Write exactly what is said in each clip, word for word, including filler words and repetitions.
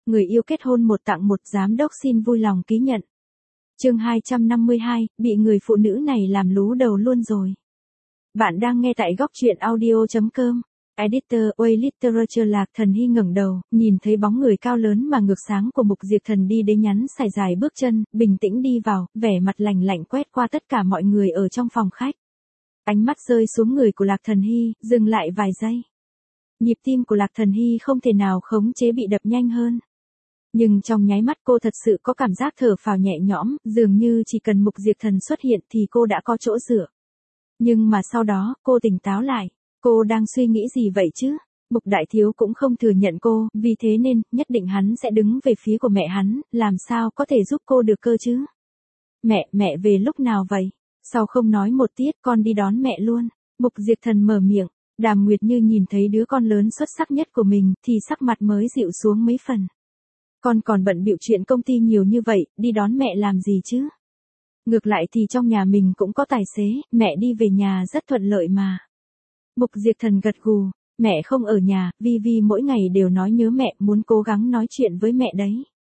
người yêu kết hôn một tặng một, giám đốc xin vui lòng ký nhận. Chương hai trăm năm mươi hai, bị người phụ nữ này làm lú đầu luôn rồi. Bạn đang nghe tại góc truyện audio chấm com. Editor, Way Literature. Lạc Thần Hy ngẩng đầu, nhìn thấy bóng người cao lớn mà ngược sáng của Mục Diệp Thần đi đến nhắn sải dài bước chân, bình tĩnh đi vào, vẻ mặt lạnh lạnh quét qua tất cả mọi người ở trong phòng khách. Ánh mắt rơi xuống người của Lạc Thần Hy, dừng lại vài giây. Nhịp tim của Lạc Thần Hy không thể nào khống chế bị đập nhanh hơn. Nhưng trong nháy mắt cô thật sự có cảm giác thở phào nhẹ nhõm, dường như chỉ cần Mục Diệp Thần xuất hiện thì cô đã có chỗ dựa. Nhưng mà sau đó, cô tỉnh táo lại. Cô đang suy nghĩ gì vậy chứ? Mục Đại Thiếu cũng không thừa nhận cô, vì thế nên, nhất định hắn sẽ đứng về phía của mẹ hắn, làm sao có thể giúp cô được cơ chứ? Mẹ, mẹ về lúc nào vậy? Sao không nói một tiết, con đi đón mẹ luôn. Mục Diệp Thần mở miệng, Đàm Nguyệt Như nhìn thấy đứa con lớn xuất sắc nhất của mình, thì sắc mặt mới dịu xuống mấy phần. Con còn bận bịu chuyện công ty nhiều như vậy, đi đón mẹ làm gì chứ? Ngược lại thì trong nhà mình cũng có tài xế, mẹ đi về nhà rất thuận lợi mà. Mục Diệp Thần gật gù, mẹ không ở nhà, Vi Vi mỗi ngày đều nói nhớ mẹ, muốn cố gắng nói chuyện với mẹ đấy.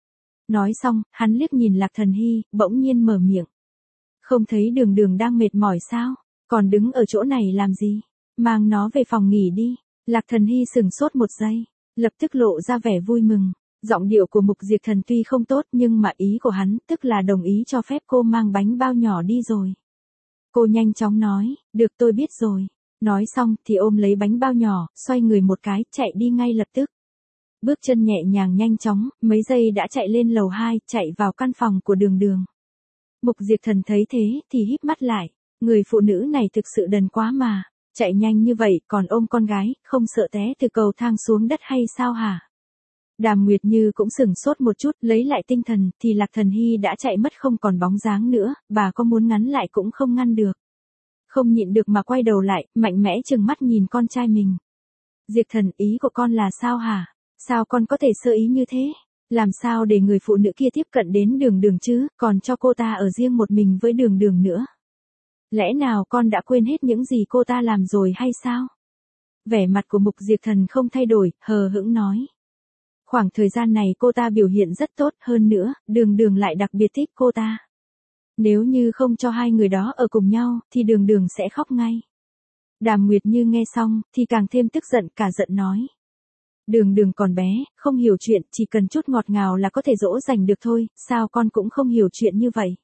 Nói xong, hắn liếc nhìn Lạc Thần Hy, bỗng nhiên mở miệng. Không thấy Đường Đường đang mệt mỏi sao? Còn đứng ở chỗ này làm gì? Mang nó về phòng nghỉ đi. Lạc Thần Hy sừng sốt một giây, lập tức lộ ra vẻ vui mừng. Giọng điệu của Mục Diệp Thần tuy không tốt nhưng mà ý của hắn tức là đồng ý cho phép cô mang bánh bao nhỏ đi rồi. Cô nhanh chóng nói, được tôi biết rồi. Nói xong thì ôm lấy bánh bao nhỏ, xoay người một cái, chạy đi ngay lập tức. Bước chân nhẹ nhàng nhanh chóng, mấy giây đã chạy lên lầu hai, chạy vào căn phòng của Đường Đường. Mục Diệp Thần thấy thế thì híp mắt lại, người phụ nữ này thực sự đần quá mà, chạy nhanh như vậy còn ôm con gái, không sợ té từ cầu thang xuống đất hay sao hả? Đàm Nguyệt Như cũng sửng sốt một chút, lấy lại tinh thần, thì Lạc Thần Hy đã chạy mất không còn bóng dáng nữa, bà có muốn ngăn lại cũng không ngăn được. Không nhịn được mà quay đầu lại, mạnh mẽ trừng mắt nhìn con trai mình. Diệp Thần, ý của con là sao hả? Sao con có thể sơ ý như thế? Làm sao để người phụ nữ kia tiếp cận đến Đường Đường chứ, còn cho cô ta ở riêng một mình với Đường Đường nữa? Lẽ nào con đã quên hết những gì cô ta làm rồi hay sao? Vẻ mặt của Mục Diệp Thần không thay đổi, hờ hững nói. Khoảng thời gian này cô ta biểu hiện rất tốt, hơn nữa, Đường Đường lại đặc biệt thích cô ta. Nếu như không cho hai người đó ở cùng nhau, thì Đường Đường sẽ khóc ngay. Đàm Nguyệt Như nghe xong, thì càng thêm tức giận, cả giận nói. Đường Đường còn bé, không hiểu chuyện, chỉ cần chút ngọt ngào là có thể dỗ dành được thôi, sao con cũng không hiểu chuyện như vậy.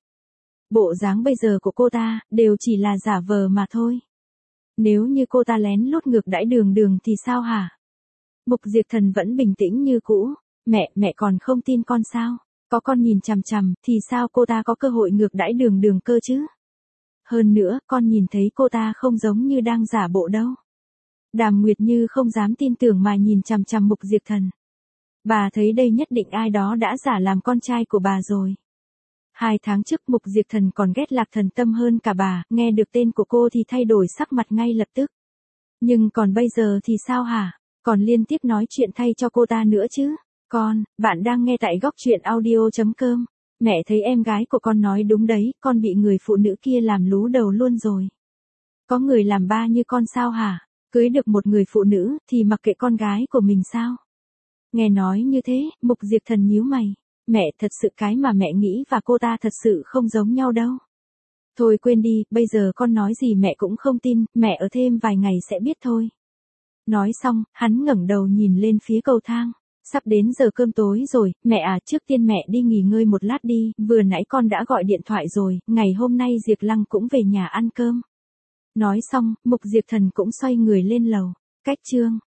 Bộ dáng bây giờ của cô ta, đều chỉ là giả vờ mà thôi. Nếu như cô ta lén lút ngược đãi Đường Đường thì sao hả? Mục Diệp Thần vẫn bình tĩnh như cũ, mẹ, mẹ còn không tin con sao? Có con nhìn chằm chằm, thì sao cô ta có cơ hội ngược đãi Đường Đường cơ chứ? Hơn nữa, con nhìn thấy cô ta không giống như đang giả bộ đâu. Đàm Nguyệt Như không dám tin tưởng mà nhìn chằm chằm Mục Diệp Thần. Bà thấy đây nhất định ai đó đã giả làm con trai của bà rồi. Hai tháng trước Mục Diệp Thần còn ghét Lạc Thần Tâm hơn cả bà, nghe được tên của cô thì thay đổi sắc mặt ngay lập tức. Nhưng còn bây giờ thì sao hả? Còn liên tiếp nói chuyện thay cho cô ta nữa chứ? Con, bạn đang nghe tại góc truyện audio chấm com. Mẹ thấy em gái của con nói đúng đấy, con bị người phụ nữ kia làm lú đầu luôn rồi. Có người làm ba như con sao hả? Cưới được một người phụ nữ, thì mặc kệ con gái của mình sao? Nghe nói như thế, Mục Diệp Thần nhíu mày. Mẹ, thật sự cái mà mẹ nghĩ và cô ta thật sự không giống nhau đâu. Thôi quên đi, bây giờ con nói gì mẹ cũng không tin, mẹ ở thêm vài ngày sẽ biết thôi. Nói xong, hắn ngẩng đầu nhìn lên phía cầu thang. Sắp đến giờ cơm tối rồi, mẹ à, trước tiên mẹ đi nghỉ ngơi một lát đi, vừa nãy con đã gọi điện thoại rồi, ngày hôm nay Diệp Lăng cũng về nhà ăn cơm. Nói xong, Mục Diệp Thần cũng xoay người lên lầu. Cách chương